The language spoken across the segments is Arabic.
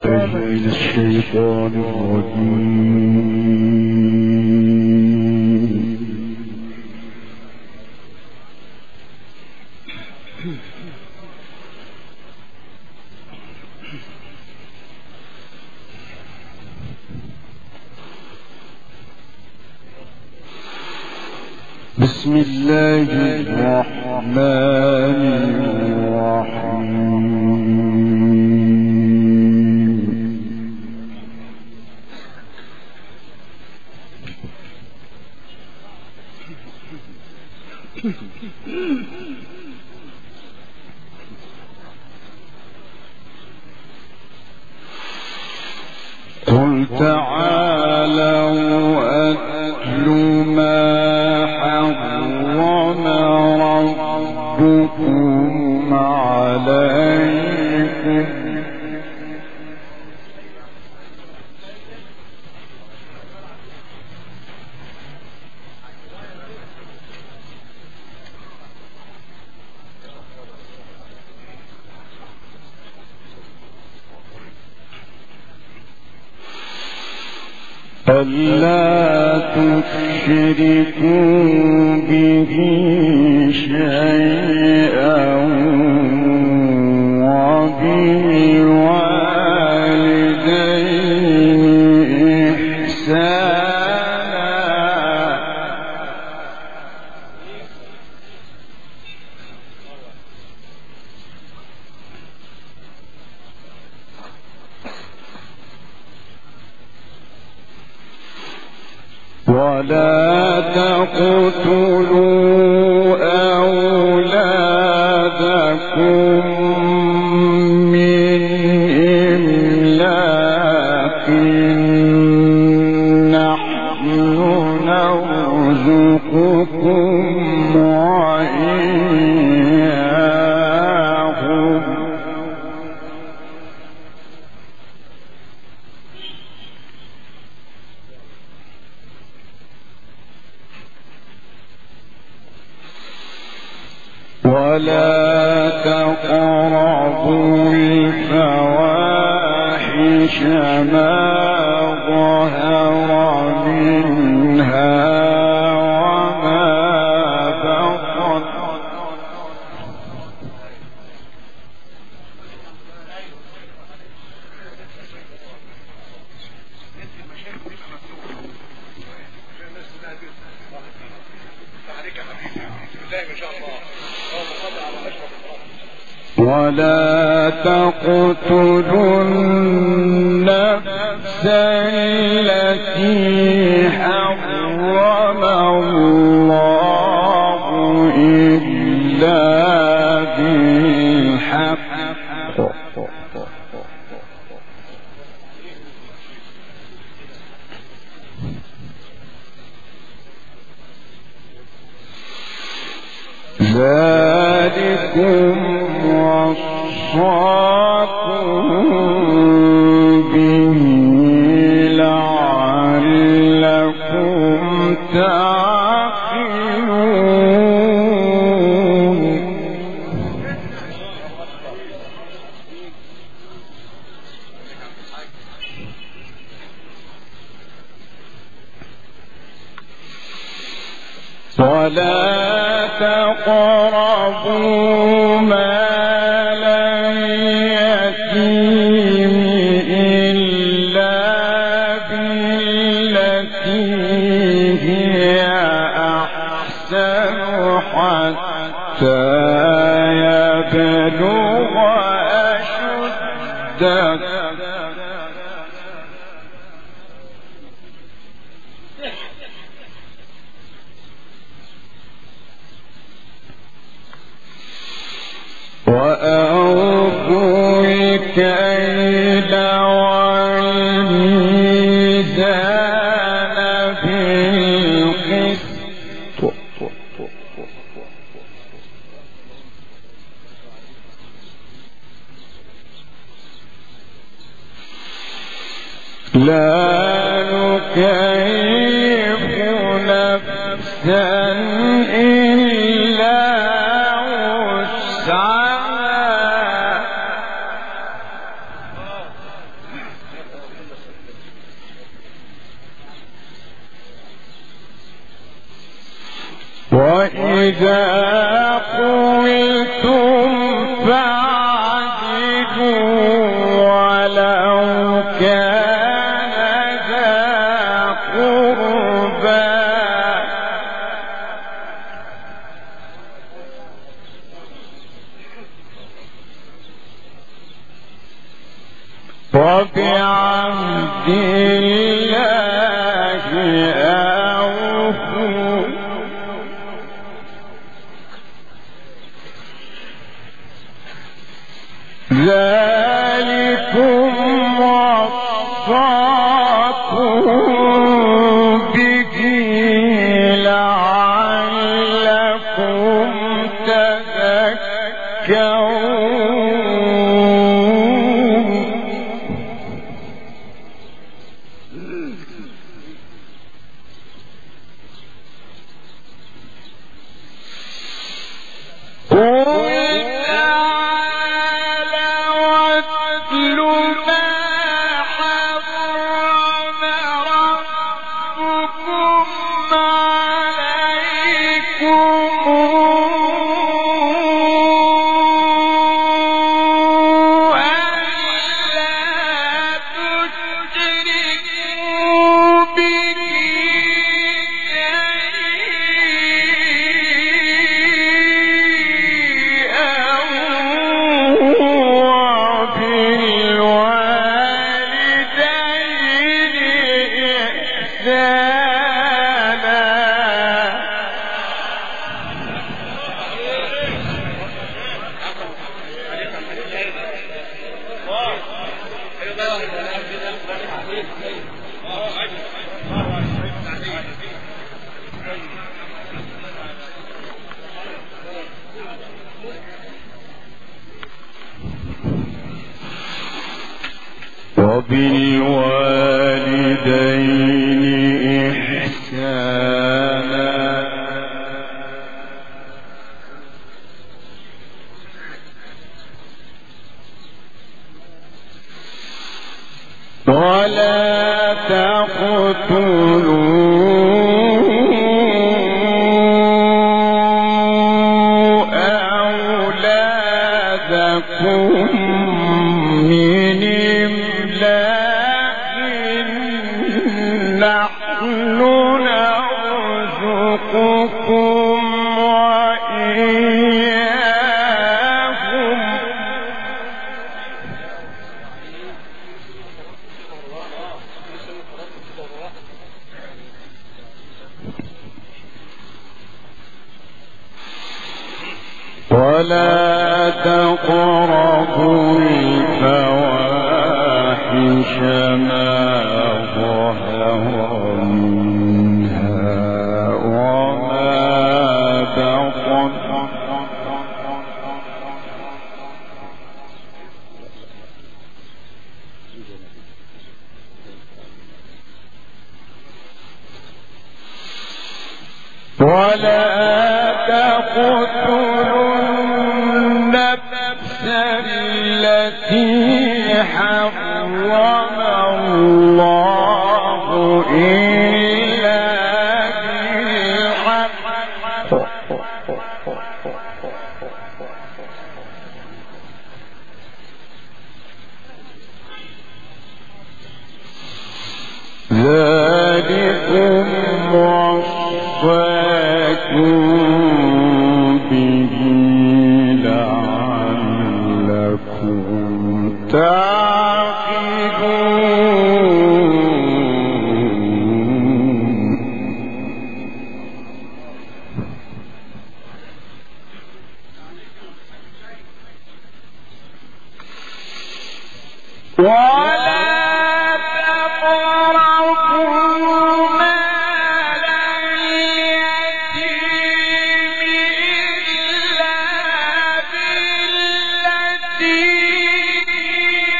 من الشيطان الرجيم. بسم الله الرحمن الرحيم. قل تعالوا أتل ما حرم ربكم عليكم ألا تشركوا به شيئا وبالوالدين إحسانا ولا تقتلوا أولادكم من إملاق نحن نرزقكم وإياهم ولا تقربوا الفواحش ما ظهر منها وما بطن ولا تقتلوا النفس التي حرم الله إلا بالحق ذلكم وصاكم به لعلكم تعقلون ولا تقربوا مال اليتيم إلا بالتي هي أحسن حتى يبلغ أشده وأوفوا الكيل والميزان بالقسط لا نكلف نفسا إلا وسعها وإذا قلتم فاعدلوا ولو كان ذا قربى وبعهد الله أوفوا ذلكم وصاكم به لعلكم تذكرون وبالوالدين إحسانا ولا تقتلوا أولادكم من إملاق نحن نرزقكم وإياهم ولا تقربوا الفواحش ما ظهر منها وما بطن ولا تقتلوا النفس التي حرم الله إلا بالحق ذلكم وصاكم به لعلكم تعقلون ولا تقربوا مال اليتيم إلا بالتي هي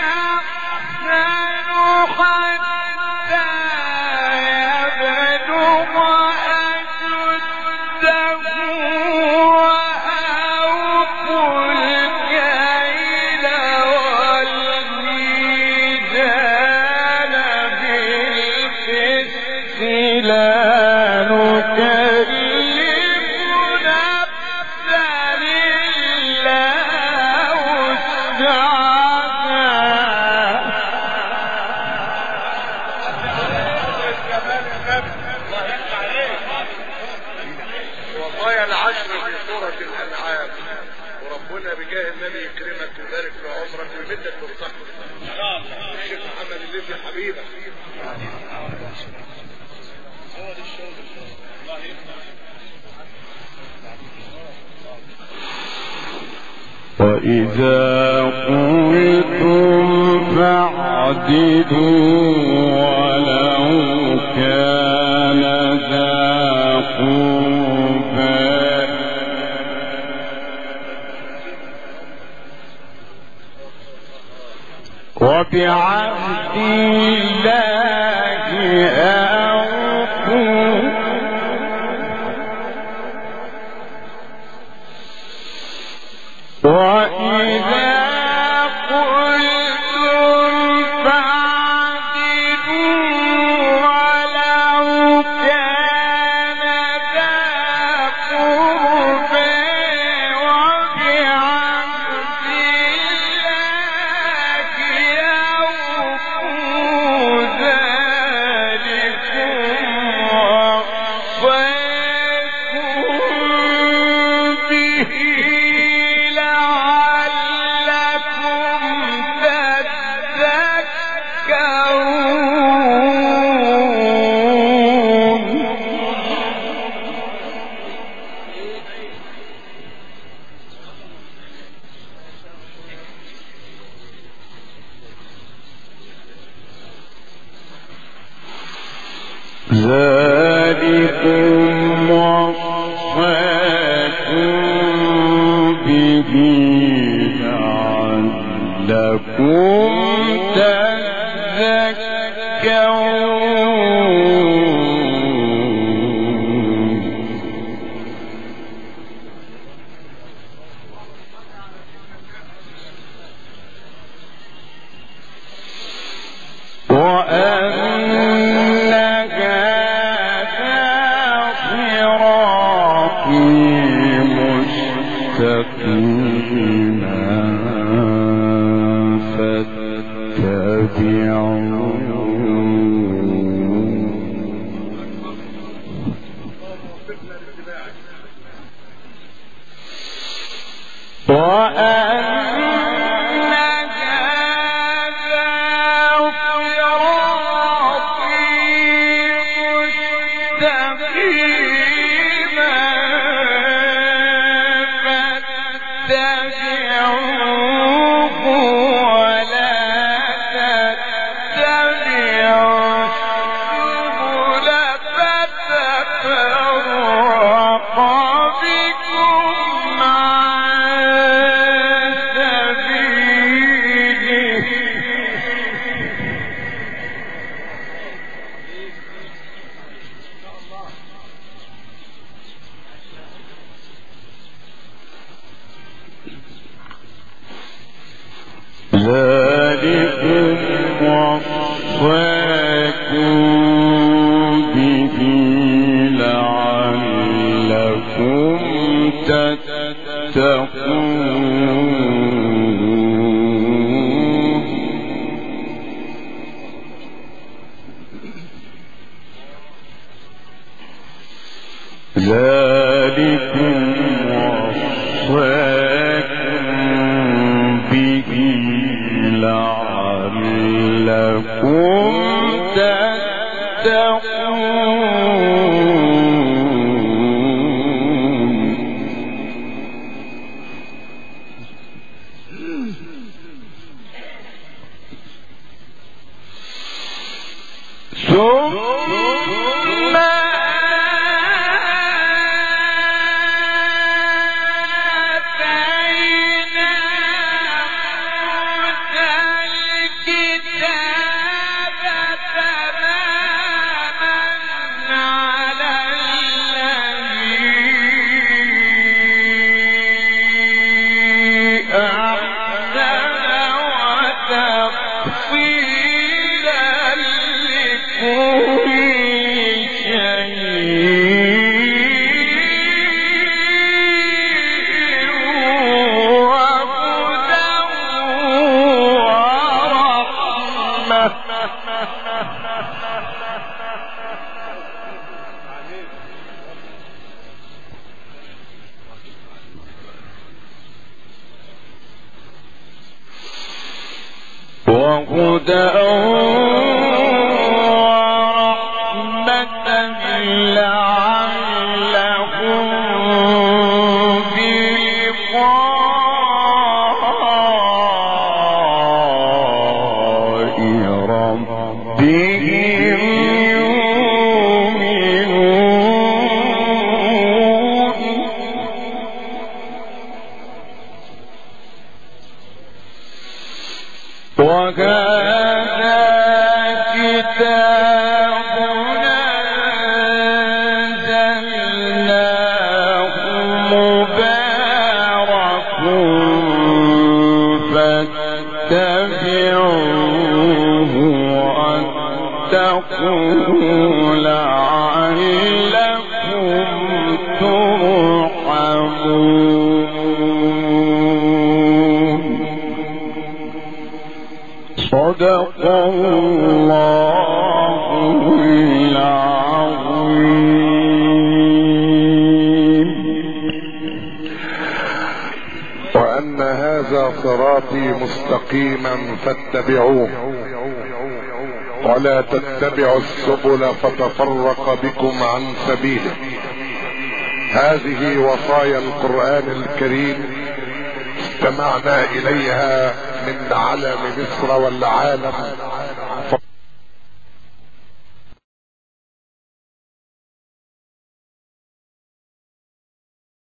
أحسن حتى يبلغ أشده وأوفوا الكيل والميزان وإذا قلتم فاعدلوا ولو كان ذا قربى وبعهد الله أوفوا وإذا قلتم فاعدلوا ولو كان ذا قربى وبعهد الله أوفوا ذلكم وصاكم به ذلكم وصاكم به لعلكم تذكرون وهدى صدق الله العظيم. وأن هذا صراطي مستقيما فاتبعوه ولا تتبعوا السبل فتفرق بكم عن سبيله. هذه وصايا القرآن الكريم استمعنا إليها من علم مصر والعالم.